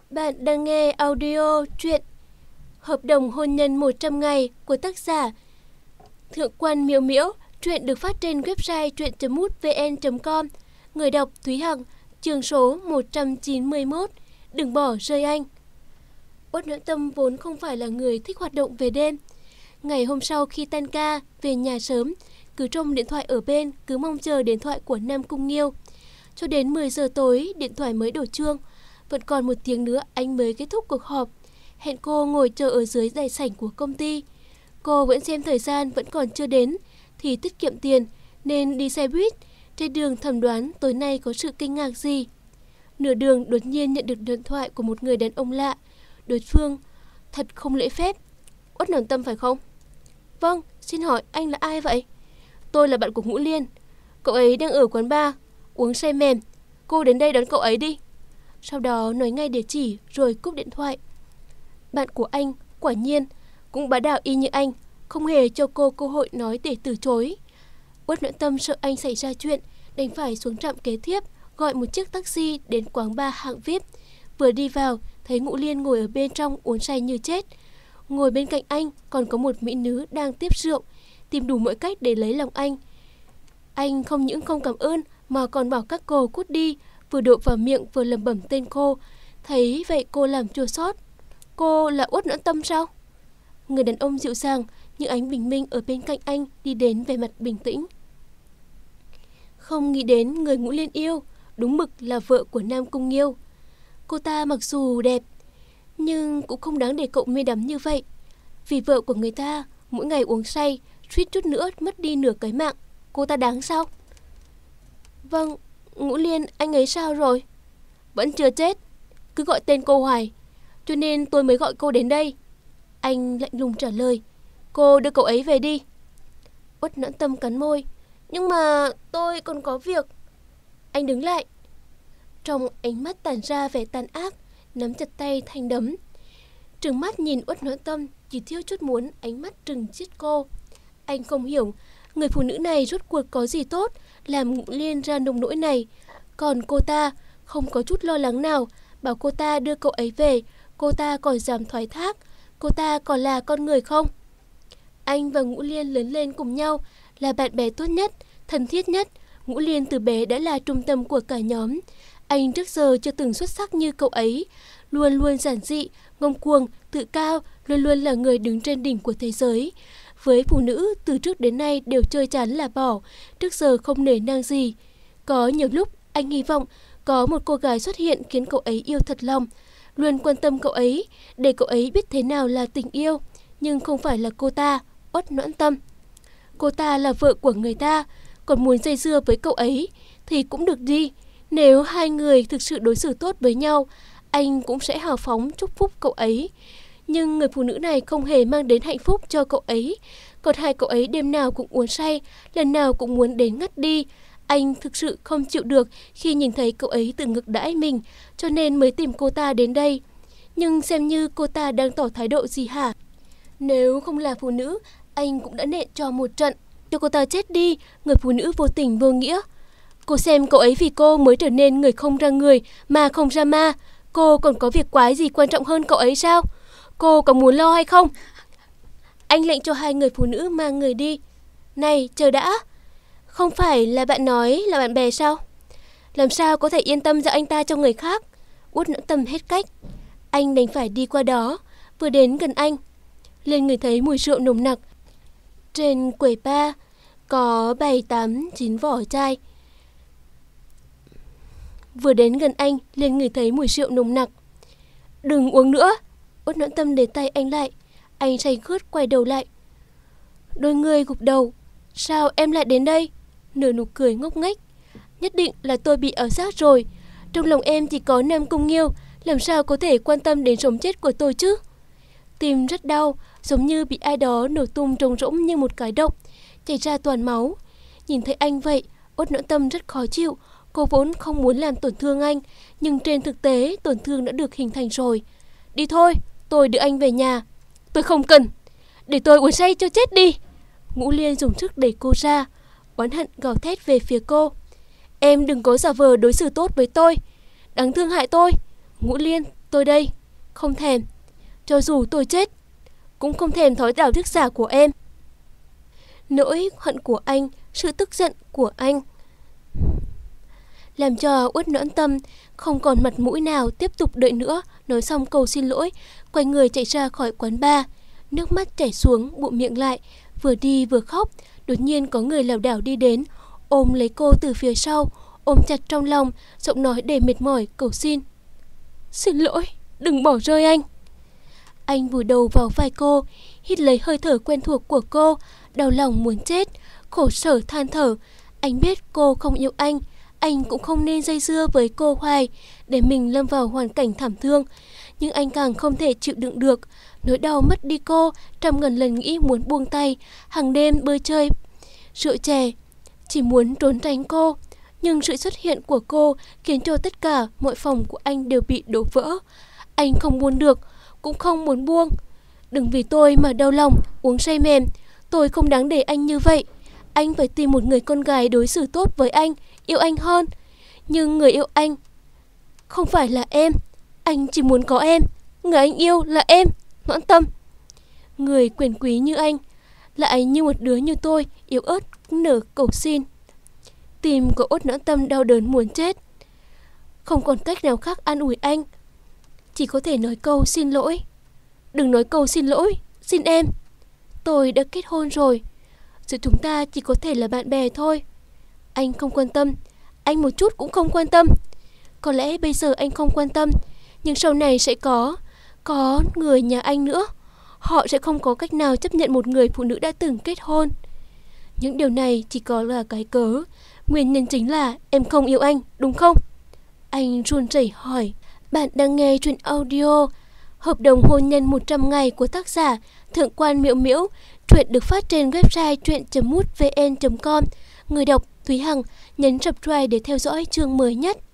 Bạn đang nghe audio truyện Hợp đồng hôn nhân 100 ngày của tác giả Thượng quan Miễu Miễu. Truyện được phát trên website truyện.mútvn.com. Người đọc Thúy Hằng. Chương số 191. Đừng bỏ rơi anh. Uất Noãn Tâm vốn không phải là người thích hoạt động về đêm. Ngày hôm sau khi tan ca, về nhà sớm, cứ trông điện thoại ở bên, cứ mong chờ điện thoại của Nam Cung Nghiêu. Cho đến 10 giờ tối, điện thoại mới đổ chuông. Vẫn còn 1 tiếng nữa anh mới kết thúc cuộc họp. Hẹn cô ngồi chờ ở dưới đại sảnh của công ty. Cô vẫn xem thời gian vẫn còn chưa đến thì tiết kiệm tiền nên đi xe buýt. Trên đường thầm đoán tối nay có sự kinh ngạc gì. Nửa đường đột nhiên nhận được điện thoại của một người đàn ông lạ. Đối phương thật không lễ phép. Uất Noãn Tâm phải không? Vâng, xin hỏi anh là ai vậy? Tôi là bạn của Ngũ Liên. Cậu ấy đang ở quán bar uống say mềm. Cô đến đây đón cậu ấy đi. Sau đó nói ngay địa chỉ rồi cúp điện thoại. Bạn của anh quả nhiên cũng bá đạo y như anh, không hề cho cô cơ hội nói để từ chối. Uất Noãn Tâm sợ anh xảy ra chuyện, đành phải xuống trạm kế tiếp, gọi một chiếc taxi đến quán bar hạng VIP. Vừa đi vào, thấy Ngũ Liên ngồi ở bên trong uống say như chết. Ngồi bên cạnh anh còn có một mỹ nữ đang tiếp rượu, tìm đủ mọi cách để lấy lòng anh. Anh không những không cảm ơn mà còn bảo các cô cút đi, vừa đổ vào miệng vừa lẩm bẩm tên cô. Thấy vậy cô làm chua xót. Cô là Uất Noãn Tâm sao? Người đàn ông dịu dàng như ánh bình minh ở bên cạnh anh đi đến vẻ mặt bình tĩnh. Không nghĩ đến người Ngũ Liên yêu đúng mực là vợ của Nam Cung Nghiêu. Cô ta mặc dù đẹp nhưng cũng không đáng để cậu mê đắm như vậy. Vì vợ của người ta mỗi ngày uống say, suýt chút nữa mất đi nửa cái mạng. Cô ta đáng sao? Vâng, Ngũ Liên anh ấy sao rồi? Vẫn chưa chết, cứ gọi tên cô hoài, cho nên tôi mới gọi cô đến đây. Anh lạnh lùng trả lời. Cô đưa cậu ấy về đi. Uất Noãn Tâm cắn môi. Nhưng mà tôi còn có việc. Anh đứng lại. Trong ánh mắt tản ra vẻ tàn ác, nắm chặt tay thành đấm. Trừng mắt nhìn Uất Noãn Tâm, chỉ thiếu chút muốn ánh mắt trừng giết cô. Anh không hiểu người phụ nữ này rốt cuộc có gì tốt làm Ngũ Liên ra nông nỗi này. Còn cô ta không có chút lo lắng nào, bảo cô ta đưa cậu ấy về. Cô ta còn dám thoái thác. Cô ta còn là con người không? Anh và Ngũ Liên lớn lên cùng nhau, là bạn bè tốt nhất, thân thiết nhất. Ngũ Liên từ bé đã là trung tâm của cả nhóm. Anh trước giờ chưa từng xuất sắc như cậu ấy. Luôn luôn giản dị, ngông cuồng, tự cao, luôn luôn là người đứng trên đỉnh của thế giới. Với phụ nữ, từ trước đến nay đều chơi chán là bỏ, trước giờ không nể nang gì. Có nhiều lúc anh hy vọng có một cô gái xuất hiện khiến cậu ấy yêu thật lòng, luôn quan tâm cậu ấy, để cậu ấy biết thế nào là tình yêu. Nhưng không phải là cô ta, Uất Noãn Tâm. Cô ta là vợ của người ta, còn muốn dây dưa với cậu ấy thì cũng được đi. Nếu hai người thực sự đối xử tốt với nhau, anh cũng sẽ hào phóng chúc phúc cậu ấy. Nhưng người phụ nữ này không hề mang đến hạnh phúc cho cậu ấy. Còn hai cậu ấy đêm nào cũng uống say, lần nào cũng muốn đến ngất đi. Anh thực sự không chịu được khi nhìn thấy cậu ấy tự ngược đãi mình, cho nên mới tìm cô ta đến đây. Nhưng xem như cô ta đang tỏ thái độ gì hả? Nếu không là phụ nữ, anh cũng đã nện cho một trận. Cho cô ta chết đi, người phụ nữ vô tình vô nghĩa. Cô xem cậu ấy vì cô mới trở nên người không ra người, mà không ra ma. Cô còn có việc quái gì quan trọng hơn cậu ấy sao? Cô có muốn lo hay không? Anh lệnh cho hai người phụ nữ mang người đi. Này, chờ đã. Không phải là bạn nói là bạn bè sao? Làm sao có thể yên tâm giao anh ta cho người khác? Uất Noãn Tâm hết cách. Anh đành phải đi qua đó. Vừa đến gần anh, liền ngửi thấy mùi rượu nồng nặc. Trên quầy bar có 7-8-9 vỏ chai. Vừa đến gần anh, liền ngửi thấy mùi rượu nồng nặc. Đừng uống nữa. Uất Noãn Tâm để tay anh lại. Anh say khướt quay đầu lại. Đôi người gục đầu. Sao em lại đến đây? Nở nụ cười ngốc nghếch. Nhất định là tôi bị ảo giác rồi. Trong lòng em chỉ có Nam Cung Nghiêu, làm sao có thể quan tâm đến sống chết của tôi chứ? Tim rất đau, giống như bị ai đó nổ tung trống rỗng như một cái động, chảy ra toàn máu. Nhìn thấy anh vậy, Uất Noãn Tâm rất khó chịu. Cô vốn không muốn làm tổn thương anh, nhưng trên thực tế tổn thương đã được hình thành rồi. Đi thôi, tôi đưa anh về nhà. Tôi không cần, để tôi uống say cho chết đi. Ngũ Liên dùng sức đẩy cô ra, oán hận gào thét về phía cô. Em đừng có giả vờ đối xử tốt với tôi, đáng thương hại tôi. Ngũ Liên, Tôi đây, không thèm. Cho dù tôi chết, cũng không thèm thói đạo đức giả của em. Nỗi hận của anh, sự tức giận của anh làm cho Uất Noãn Tâm không còn mặt mũi nào tiếp tục đợi nữa. Nói xong câu xin lỗi, quay người chạy ra khỏi quán bar. Nước mắt chảy xuống, bụm miệng lại, vừa đi vừa khóc. Đột nhiên có người lảo đảo đi đến, ôm lấy cô từ phía sau, ôm chặt trong lòng, giọng nói đầy mệt mỏi cầu xin. Xin lỗi, đừng bỏ rơi anh. Anh vùi đầu vào vai cô, hít lấy hơi thở quen thuộc của cô, đau lòng muốn chết, khổ sở than thở. Anh biết cô không yêu anh cũng không nên dây dưa với cô hoài, để mình lâm vào hoàn cảnh thảm thương. Nhưng anh càng không thể chịu đựng được nỗi đau mất đi cô, trăm ngàn lần nghĩ muốn buông tay, hàng đêm bơi chơi, rượu chè, chỉ muốn trốn tránh cô. Nhưng sự xuất hiện của cô khiến cho tất cả mọi phòng của anh đều bị đổ vỡ. Anh không buông được, cũng không muốn buông. Đừng vì tôi mà đau lòng, uống say mềm. Tôi không đáng để anh như vậy. Anh phải tìm một người con gái đối xử tốt với anh, yêu anh hơn. Nhưng người yêu anh không phải là em. Anh chỉ muốn có em. Người anh yêu là em, Noãn Tâm. Người quyền quý như anh lại như một đứa như tôi, yếu ớt nở cầu xin. Tim của Uất Noãn Tâm đau đớn muốn chết, không còn cách nào khác an ủi anh, chỉ có thể nói câu xin lỗi. Đừng nói câu xin lỗi, xin em. Tôi đã kết hôn rồi, giữa chúng ta chỉ có thể là bạn bè thôi. Anh không quan tâm, anh một chút cũng không quan tâm. Có lẽ bây giờ anh không quan tâm, nhưng sau này sẽ có người nhà anh nữa. Họ sẽ không có cách nào chấp nhận một người phụ nữ đã từng kết hôn. Những điều này chỉ có là cái cớ. Nguyên nhân chính là em không yêu anh, đúng không? Anh run rẩy hỏi. Bạn đang nghe truyện audio Hợp đồng hôn nhân 100 ngày của tác giả Thượng quan Miễu Miễu. Truyện được phát trên website truyện.mútvn.com. Người đọc Thúy Hằng. Nhấn subscribe để theo dõi chương mới nhất.